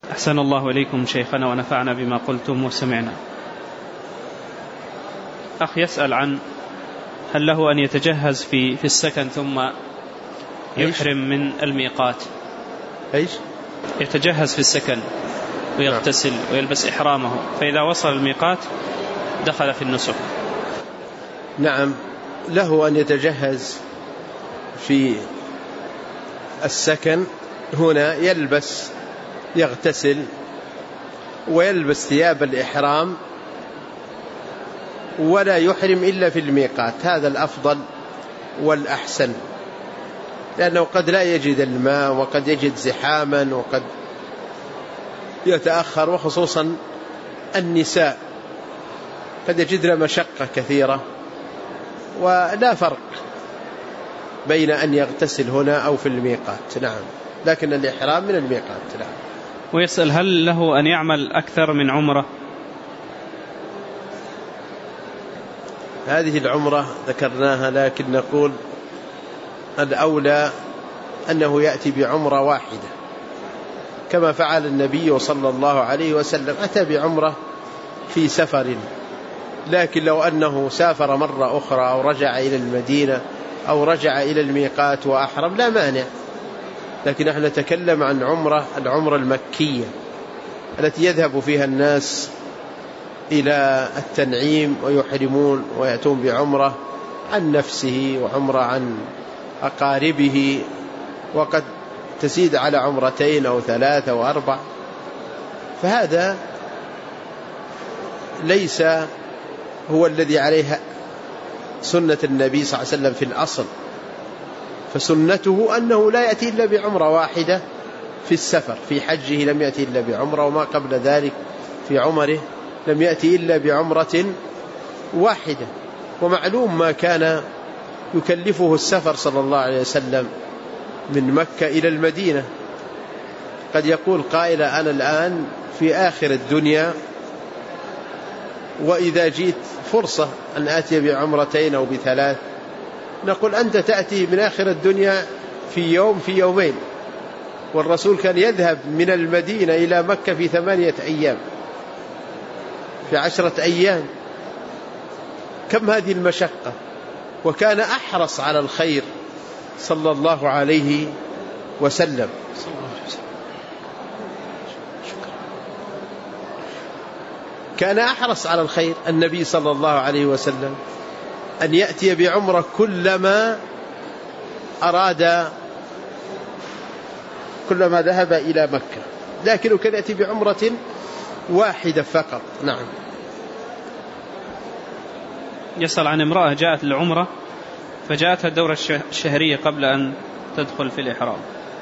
أحسن الله إليكم شيخنا ونفعنا بما قلتم وسمعنا. أخ يسأل عن هل له أن يتجهز في السكن ثم يحرم من الميقات؟ إيش؟ يتجهز في السكن ويغتسل ويلبس إحرامه، فإذا وصل الميقات دخل في النسك. نعم، له أن يتجهز في السكن هنا، يغتسل ويلبس ثياب الإحرام ولا يحرم إلا في الميقات. هذا الأفضل والأحسن، لأنه قد لا يجد الماء وقد يجد زحاما وقد يتأخر، وخصوصا النساء قد يجدن مشقة كثيرة، ولا فرق بين أن يغتسل هنا أو في الميقات. نعم، لكن الإحرام من الميقات. نعم. ويسأل هل له أن يعمل أكثر من عمرة؟ هذه العمرة ذكرناها، لكن نقول الأولى أنه يأتي بعمرة واحدة كما فعل النبي صلى الله عليه وسلم، أتى بعمرة في سفر. لكن لو أنه سافر مرة أخرى أو رجع إلى المدينة أو رجع إلى الميقات وأحرم لا مانع، لكن نحن نتكلم عن العمرة المكية التي يذهب فيها الناس إلى التنعيم ويحرمون ويأتون بعمرة عن نفسه وعمرة عن أقاربه، وقد تزيد على عمرتين أو 3 أو 4. فهذا ليس هو الذي عليه سنة النبي صلى الله عليه وسلم في الأصل، فسنته أنه لا يأتي إلا بعمرة واحدة في السفر. في حجه لم يأتي إلا بعمرة، وما قبل ذلك في عمره لم يأتي إلا بعمرة واحدة. ومعلوم ما كان يكلفه السفر صلى الله عليه وسلم من مكة إلى المدينة. قد يقول قائل أنا الآن في آخر الدنيا، وإذا جيت فرصة أن آتي بعمرتين أو ب3، نقول أنت تأتي من آخر الدنيا في يوم في يومين، والرسول كان يذهب من المدينة إلى مكة في 8 أيام، في 10 أيام. كم هذه المشقة! وكان أحرص على الخير صلى الله عليه وسلم. كان أحرص على الخير النبي صلى الله عليه وسلم أن يأتي بعمرة كلما ذهب إلى مكة، لكنه كان يأتي بعمرة واحدة فقط. نعم. يسأل عن امرأة جاءت للعمرة فجاءتها الدورة الشهرية قبل أن تدخل في الإحرام.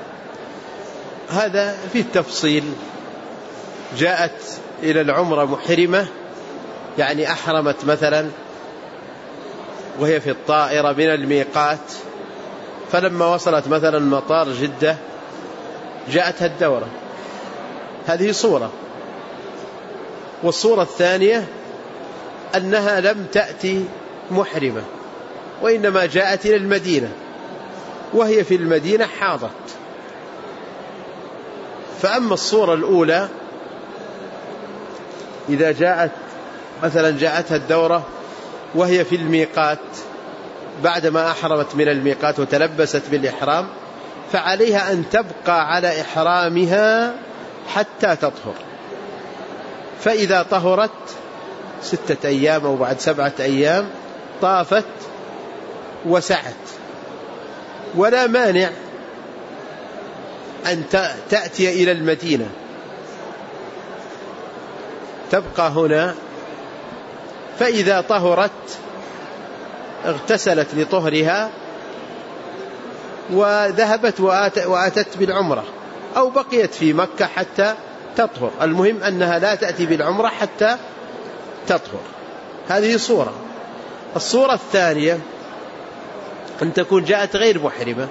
هذا في التفصيل. جاءت إلى العمرة محرمة، يعني أحرمت مثلا وهي في الطائرة من الميقات، فلما وصلت مثلا مطار جدة جاءتها الدورة. هذه صورة. والصورة الثانية أنها لم تأتي محرمة، وإنما جاءت إلى المدينة وهي في المدينة حاضت. فأما الصورة الأولى إذا جاءتها الدورة وهي في الميقات بعدما أحرمت من الميقات وتلبست بالإحرام، فعليها أن تبقى على إحرامها حتى تطهر. فإذا طهرت 6 أيام أو بعد 7 أيام طافت وسعت، ولا مانع أن تأتي إلى المدينة، تبقى هنا. فإذا طهرت اغتسلت لطهرها وذهبت وأتت بالعمرة، أو بقيت في مكة حتى تطهر. المهم أنها لا تأتي بالعمرة حتى تطهر. هذه صورة. الصورة الثانية أن تكون جاءت غير محرمة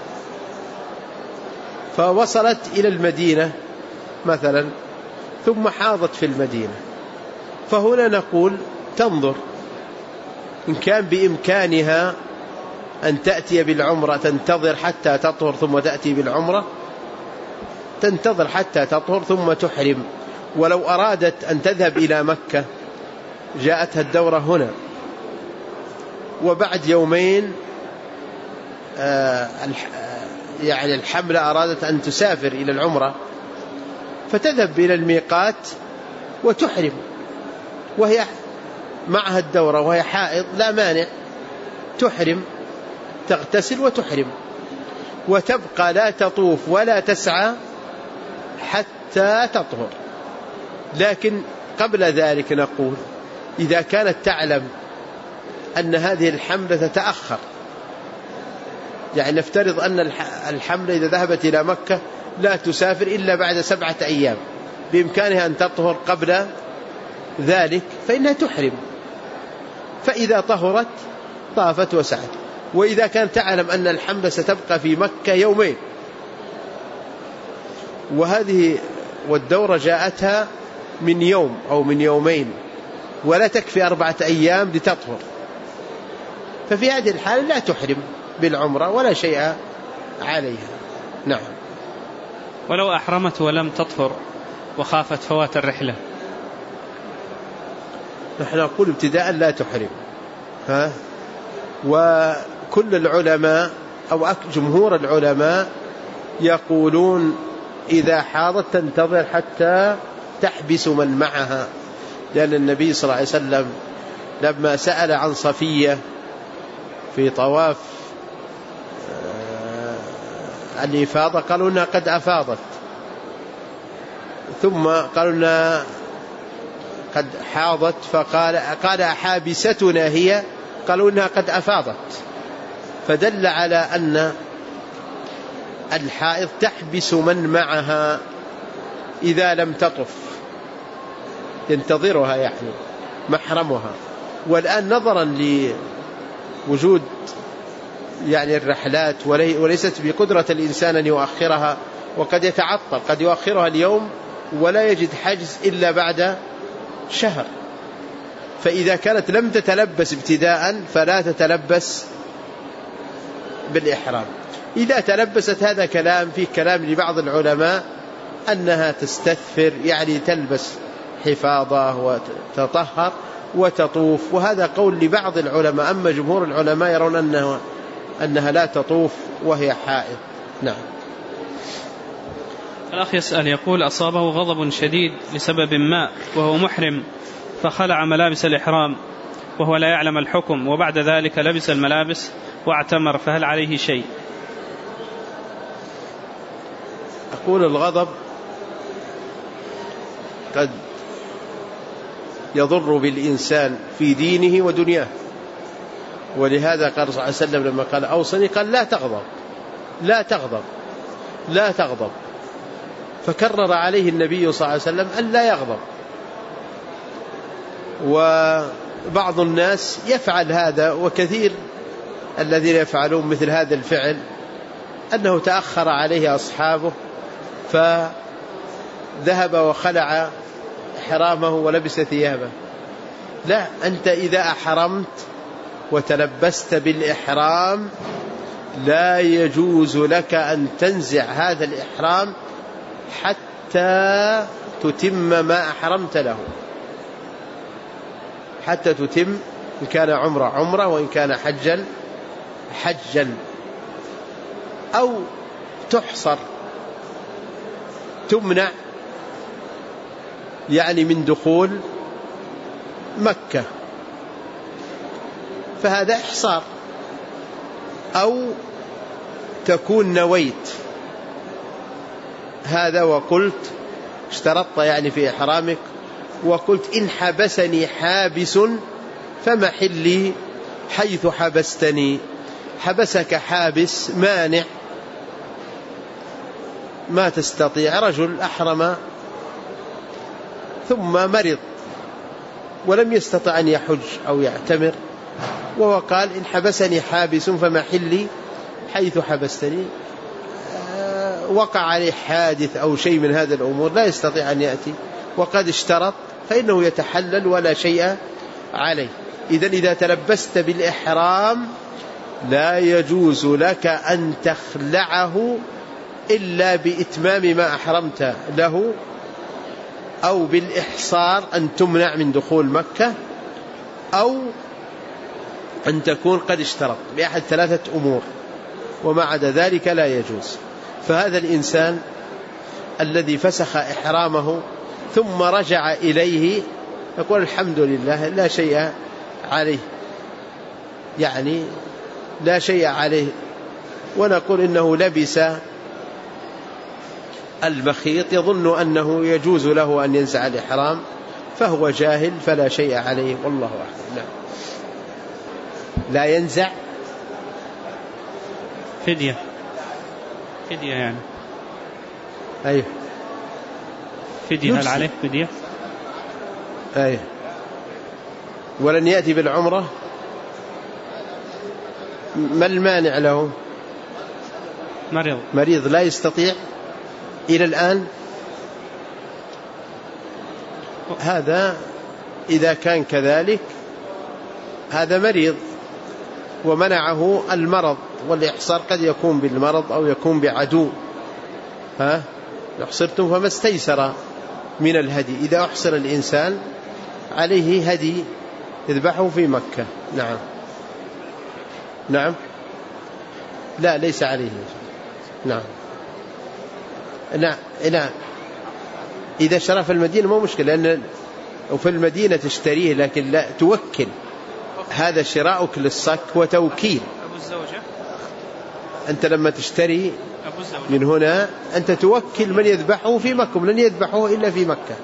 فوصلت إلى المدينة مثلا ثم حاضت في المدينة، فهنا نقول تنظر إن كان بإمكانها أن تأتي بالعمرة، تنتظر حتى تطهر ثم تأتي بالعمرة، تنتظر حتى تطهر ثم تحرم. ولو أرادت أن تذهب إلى مكة جاءتها الدورة هنا، وبعد يومين يعني الحملة أرادت أن تسافر إلى العمرة، فتذهب إلى الميقات وتحرم وهي معها الدورة وهي حائض، لا مانع، تحرم، تغتسل وتحرم، وتبقى لا تطوف ولا تسعى حتى تطهر. لكن قبل ذلك نقول إذا كانت تعلم أن هذه الحملة تتأخر، يعني نفترض أن الحملة إذا ذهبت إلى مكة لا تسافر إلا بعد 7 أيام، بإمكانها أن تطهر قبل ذلك، فإنها تحرم، فإذا طهرت طافت وسعت. وإذا كانت تعلم أن الحملة ستبقى في مكة يومين والدورة جاءتها من يوم أو من يومين ولا تكفي 4 أيام لتطهر، ففي هذه الحالة لا تحرم بالعمرة ولا شيء عليها. نعم. ولو أحرمت ولم تطهر وخافت فوات الرحلة؟ نحن نقول ابتداء لا تحرم. وكل العلماء أو جمهور العلماء يقولون إذا حاضت تنتظر حتى تحبس من معها، لأن النبي صلى الله عليه وسلم لما سأل عن صفية في طواف الإفاضة قالوا إنها قد أفاضت، ثم قالوا إنها قد حاضت، فقال أحابستنا هي؟ قالوا إنها قد أفاضت، فدل على أن الحائض تحبس من معها إذا لم تطف، ينتظرها يعني محرمها. والآن نظرا لوجود يعني الرحلات وليست بقدرة الإنسان أن يؤخرها، وقد يتعطل، قد يؤخرها اليوم ولا يجد حجز إلا بعد شهر، فإذا كانت لم تتلبس ابتداء فلا تتلبس بالإحرام. إذا تلبست هذا كلام فيه كلام لبعض العلماء أنها تستثفر، يعني تلبس حفاظة وتطهر وتطوف، وهذا قول لبعض العلماء. أما جمهور العلماء يرون أنها لا تطوف وهي حائض. نعم. الأخ يسأل يقول أصابه غضب شديد لسبب ما وهو محرم، فخلع ملابس الإحرام وهو لا يعلم الحكم، وبعد ذلك لبس الملابس واعتمر، فهل عليه شيء؟ أقول الغضب قد يضر بالإنسان في دينه ودنياه، ولهذا قال صلى الله عليه وسلم لما قال أوصني قال لا تغضب لا تغضب لا تغضب، فكرر عليه النبي صلى الله عليه وسلم أن لا يغضب. وبعض الناس يفعل هذا، وكثير الذين يفعلون مثل هذا الفعل أنه تأخر عليه أصحابه فذهب وخلع إحرامه ولبس ثيابه. لا، أنت إذا أحرمت وتلبست بالإحرام لا يجوز لك أن تنزع هذا الإحرام حتى تتم ما أحرمت له، حتى تتم، إن كان عمرة وإن كان حجا، أو تحصر، تمنع يعني من دخول مكة، فهذا إحصار. أو تكون نويت هذا وقلت اشترطت يعني في إحرامك وقلت إن حبسني حابس فمحلي حيث حبستني. حبسك حابس مانع ما تستطيع، رجل أحرم ثم مرض ولم يستطع أن يحج أو يعتمر، وهو قال إن حبسني حابس فمحلي حيث حبستني، وقع عليه حادث أو شيء من هذا الأمور لا يستطيع أن يأتي وقد اشترط، فإنه يتحلل ولا شيء عليه. إذن إذا تلبست بالإحرام لا يجوز لك أن تخلعه إلا بإتمام ما أحرمت له، أو بالإحصار أن تمنع من دخول مكة، أو أن تكون قد اشترط بأحد 3 أمور، وما عدا ذلك لا يجوز. فهذا الإنسان الذي فسخ إحرامه ثم رجع إليه يقول الحمد لله لا شيء عليه، يعني لا شيء عليه، ونقول إنه لبس المخيط يظن أنه يجوز له أن ينزع الإحرام، فهو جاهل فلا شيء عليه، والله أعلم. نعم. لا ينزع فدية يعني. أيه فدية. هل عليه فدية؟ أيه. ولن يأتي بالعمرة، ما المانع له؟ مريض لا يستطيع إلى الآن. هذا إذا كان كذلك هذا مريض ومنعه المرض، والإحصار قد يكون بالمرض أو يكون بعدو. أحصرتم فما استيسر من الهدي. إذا أحصر الإنسان عليه هدي يذبحه في مكة. نعم. لا ليس عليه. نعم. إذا شرى في المدينة مو مشكلة، لأن وفي المدينة تشتريه، لكن لا توكل. هذا شراؤك للصك وتوكيل. أبو الزوجة أنت لما تشتري من هنا أنت توكل من يذبحه في مكة، لن يذبحه إلا في مكة.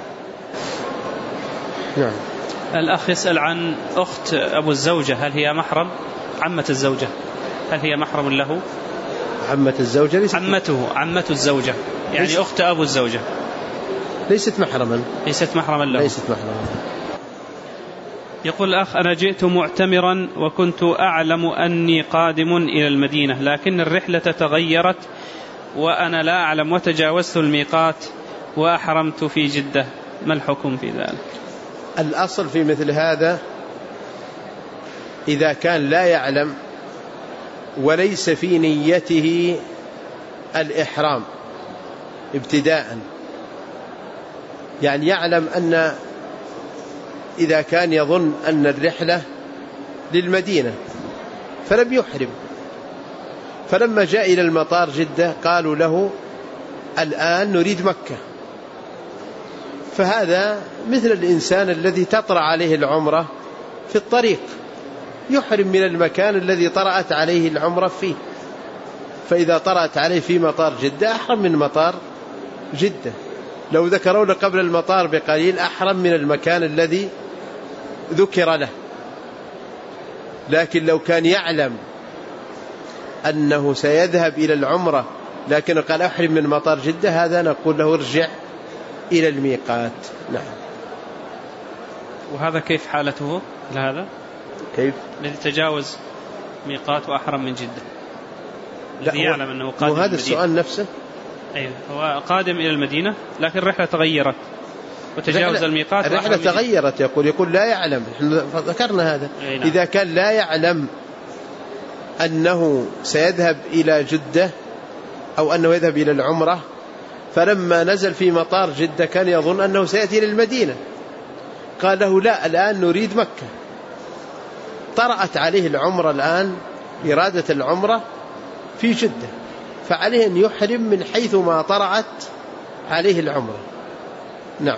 نعم. الأخ يسأل عن أخت أبو الزوجة، هل هي محرم؟ عمة الزوجة هل هي محرم له؟ عمة الزوجة ليست عمة الزوجة يعني أخت أبو الزوجة ليست محرما له. ليست محرما. يقول الأخ أنا جئت معتمرا وكنت أعلم أني قادم إلى المدينة، لكن الرحلة تغيرت وأنا لا أعلم وتجاوزت الميقات وأحرمت في جدة، ما الحكم في ذلك؟ الأصل في مثل هذا إذا كان لا يعلم وليس في نيته الإحرام ابتداء، يعني يعلم أن إذا كان يظن أن الرحلة للمدينة فلم يحرم، فلما جاء إلى المطار جدة قالوا له الآن نريد مكة، فهذا مثل الإنسان الذي تطرأ عليه العمرة في الطريق، يحرم من المكان الذي طرأت عليه العمرة فيه. فإذا طرأت عليه في مطار جدة أحرم من مطار جدة. لو ذكروا له قبل المطار بقليل أحرم من المكان الذي ذكر له. لكن لو كان يعلم أنه سيذهب إلى العمرة لكن قال أحرم من مطار جدة، هذا نقول له ارجع إلى الميقات. نعم. وهذا كيف حالته لهذا؟ كيف؟ الذي تجاوز ميقات وأحرم من جدة، الذي يعلم أنه قادم. وهذا السؤال نفسه. أيوة، هو قادم إلى المدينة لكن الرحلة تغيرت وتجاوز الميقات. الرحلة تغيرت يقول لا يعلم، ذكرنا هذا. نعم. إذا كان لا يعلم أنه سيذهب إلى جدة أو أنه يذهب إلى العمرة، فلما نزل في مطار جدة كان يظن أنه سيأتي إلى المدينة، قال له لا الآن نريد مكة، طرأت عليه العمرة الآن إرادة العمرة في جدة، فعليه أن يحرم من حيث ما طرأت عليه العمرة. نعم.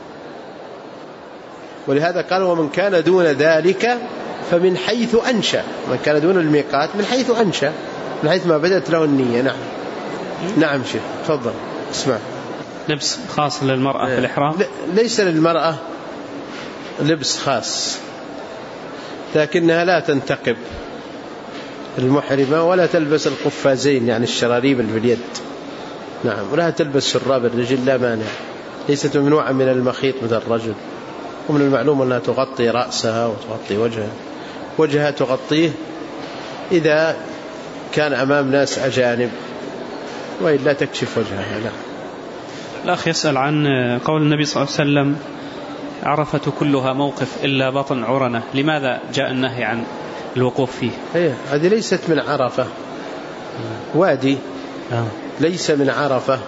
ولهذا قال ومن كان دون ذلك فمن حيث أنشأ، من كان دون الميقات من حيث أنشأ، من حيث ما بدأت له النية. نعم. نعم شيخ تفضل اسمع. لبس خاص للمرأة في الإحرام؟ ليس للمرأة لبس خاص، لكنها لا تنتقب المحرمة ولا تلبس القفازين يعني الشراريب في اليد. نعم. ولا تلبس شراب الرجل لا مانع، ليست ممنوعة من المخيط مثل الرجل. ومن المعلوم أنها تغطي رأسها وتغطي وجهها تغطيه إذا كان أمام ناس أجانب، وإلا تكشف وجهها. لا. الأخ يسأل عن قول النبي صلى الله عليه وسلم عرفة كلها موقف إلا بطن عرنة، لماذا جاء النهي عن الوقوف فيه؟ هذه ليست من عرفة، وادي ليس من عرفة.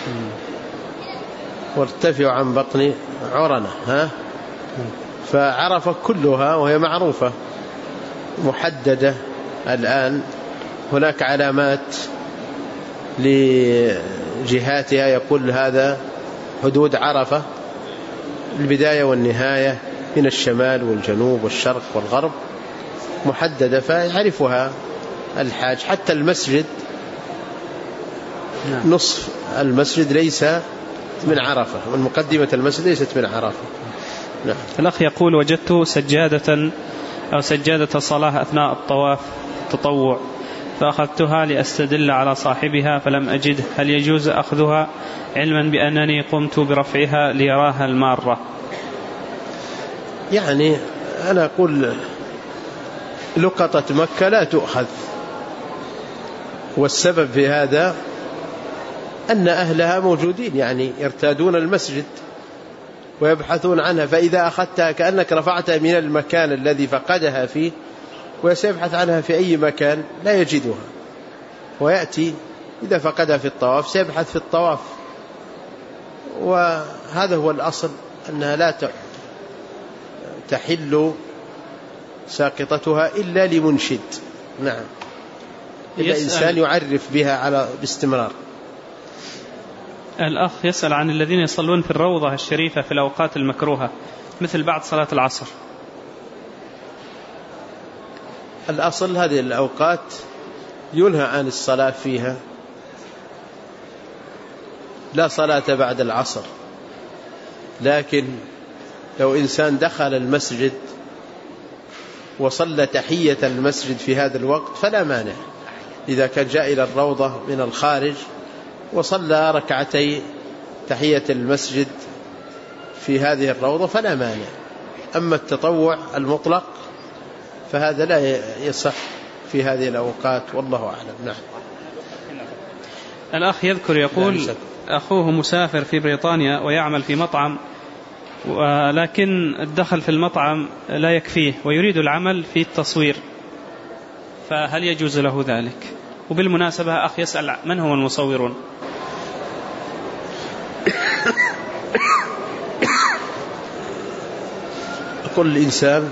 وارتفع عن بطن عرنة، فعرفة كلها وهي معروفة محددة الآن. هناك علامات لجهاتها يقول هذا حدود عرفة، البداية والنهاية من الشمال والجنوب والشرق والغرب محددة فيعرفها الحاج. حتى المسجد نصف المسجد ليس من عرفة، والمقدمة المسجد ليست من عرفة. نعم. الأخ يقول وجدت سجادة أو سجادة صلاة أثناء الطواف التطوع فأخذتها لأستدل على صاحبها فلم أجد، هل يجوز أخذها علما بأنني قمت برفعها ليراها المارة؟ يعني أنا أقول لقطة مكة لا تؤخذ، والسبب في هذا أن أهلها موجودين، يعني يرتادون المسجد ويبحثون عنها، فإذا أخذتها كأنك رفعتها من المكان الذي فقدها فيه، وسيبحث عنها في أي مكان لا يجدها، ويأتي إذا فقدها في الطواف سيبحث في الطواف. وهذا هو الأصل، أنها لا تحل ساقطتها إلا لمنشد. نعم، إلا إنسان يعرف بها باستمرار. الأخ يسأل عن الذين يصلون في الروضة الشريفة في الأوقات المكروهة مثل بعد صلاة العصر. الأصل هذه الأوقات ينهى عن الصلاة فيها، لا صلاة بعد العصر. لكن لو إنسان دخل المسجد وصلى تحية المسجد في هذا الوقت فلا مانع، إذا كان جاء إلى الروضة من الخارج وصلى ركعتي تحية المسجد في هذه الروضة فلا مانع. أما التطوع المطلق فهذا لا يصح في هذه الأوقات، والله أعلم. نعم. الأخ يذكر يقول أخوه مسافر في بريطانيا ويعمل في مطعم، ولكن الدخل في المطعم لا يكفيه ويريد العمل في التصوير، فهل يجوز له ذلك؟ وبالمناسبة أخ يسأل من هم المصورون؟ كل إنسان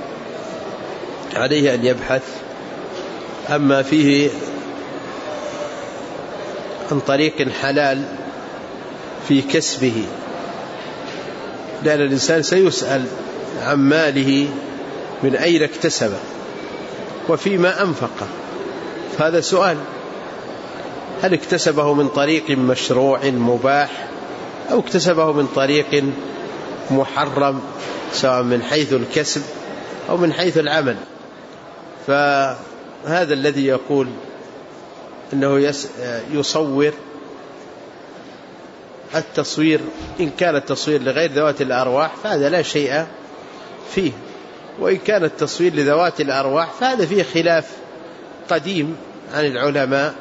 عليه أن يبحث أما فيه عن طريق حلال في كسبه، لأن الإنسان سيسأل عن ماله من أين اكتسبه وفيما أنفقه، فهذا سؤال: هل اكتسبه من طريق مشروع مباح أو اكتسبه من طريق محرم، سواء من حيث الكسب أو من حيث العمل؟ فهذا الذي يقول أنه يصور التصوير، إن كان التصوير لغير ذوات الأرواح فهذا لا شيء فيه، وإن كان التصوير لذوات الأرواح فهذا فيه خلاف قديم عن العلماء.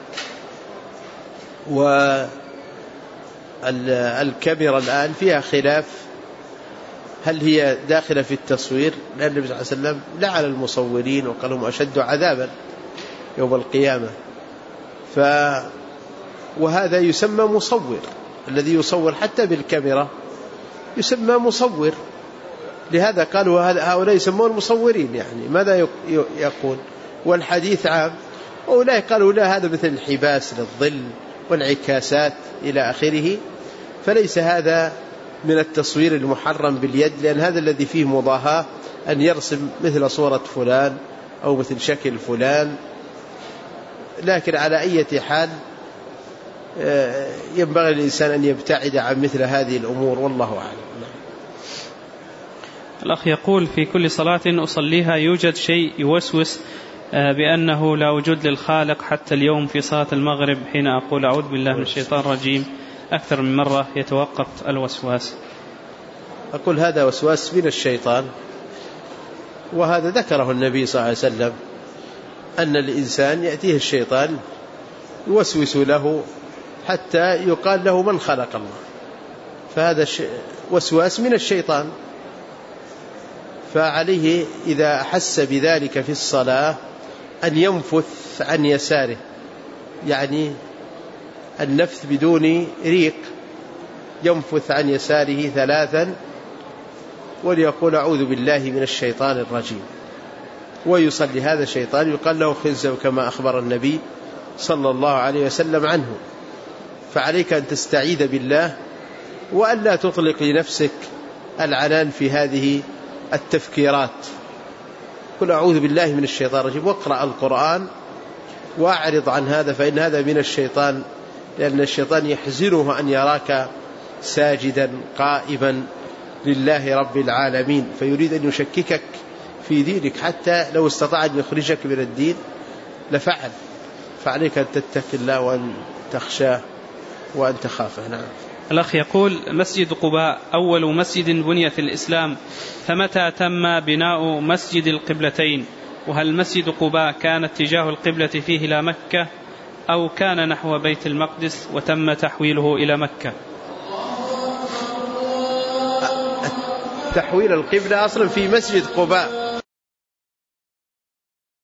والكاميرا الآن فيها خلاف هل هي داخلة في التصوير، لأن النبي صلى الله عليه وسلم لعن المصورين وقال هم أشد عذابا يوم القيامة. وهذا يسمى مصور، الذي يصور حتى بالكاميرا يسمى مصور، لهذا قالوا هؤلاء يسمون مصورين، يعني ماذا يقول؟ والحديث عام. أولئك قالوا لا، هذا مثل الحباس للظل والعكاسات إلى آخره، فليس هذا من التصوير المحرم باليد، لأن هذا الذي فيه مضاهاة، أن يرسم مثل صورة فلان أو مثل شكل فلان. لكن على أي حال ينبغي الإنسان أن يبتعد عن مثل هذه الأمور، والله أعلم. الأخ يقول في كل صلاة أصليها يوجد شيء يوسوس بأنه لا وجود للخالق، حتى اليوم في صلاة المغرب حين أقول أعوذ بالله من الشيطان الرجيم أكثر من مرة يتوقف الوسواس. أقول هذا وسواس من الشيطان، وهذا ذكره النبي صلى الله عليه وسلم، أن الإنسان يأتيه الشيطان يوسوس له حتى يقال له من خلق الله، فهذا وسواس من الشيطان. فعليه إذا أحس بذلك في الصلاة أن ينفث عن يساره، يعني النفث بدون ريق، ينفث عن يساره 3 وليقول أعوذ بالله من الشيطان الرجيم، ويصلي. هذا الشيطان يقال له خنزب كما أخبر النبي صلى الله عليه وسلم عنه. فعليك أن تستعيذ بالله وأن لا تطلق لنفسك العنان في هذه التفكيرات. قل أعوذ بالله من الشيطان الرجيم، واقرأ القرآن وأعرض عن هذا، فإن هذا من الشيطان، لأن الشيطان يحزنه أن يراك ساجدا قائما لله رب العالمين، فيريد أن يشككك في دينك، حتى لو استطاع أن يخرجك من الدين لفعل. فعليك أن تتقي الله وأن تخشاه وأن تخافه. نعم. الأخ يقول: مسجد قباء أول مسجد بني في الإسلام، فمتى تم بناء مسجد القبلتين؟ وهل مسجد قباء كان اتجاه القبلة فيه إلى مكة أو كان نحو بيت المقدس وتم تحويله إلى مكة؟ تحويل القبلة أصلا في مسجد قباء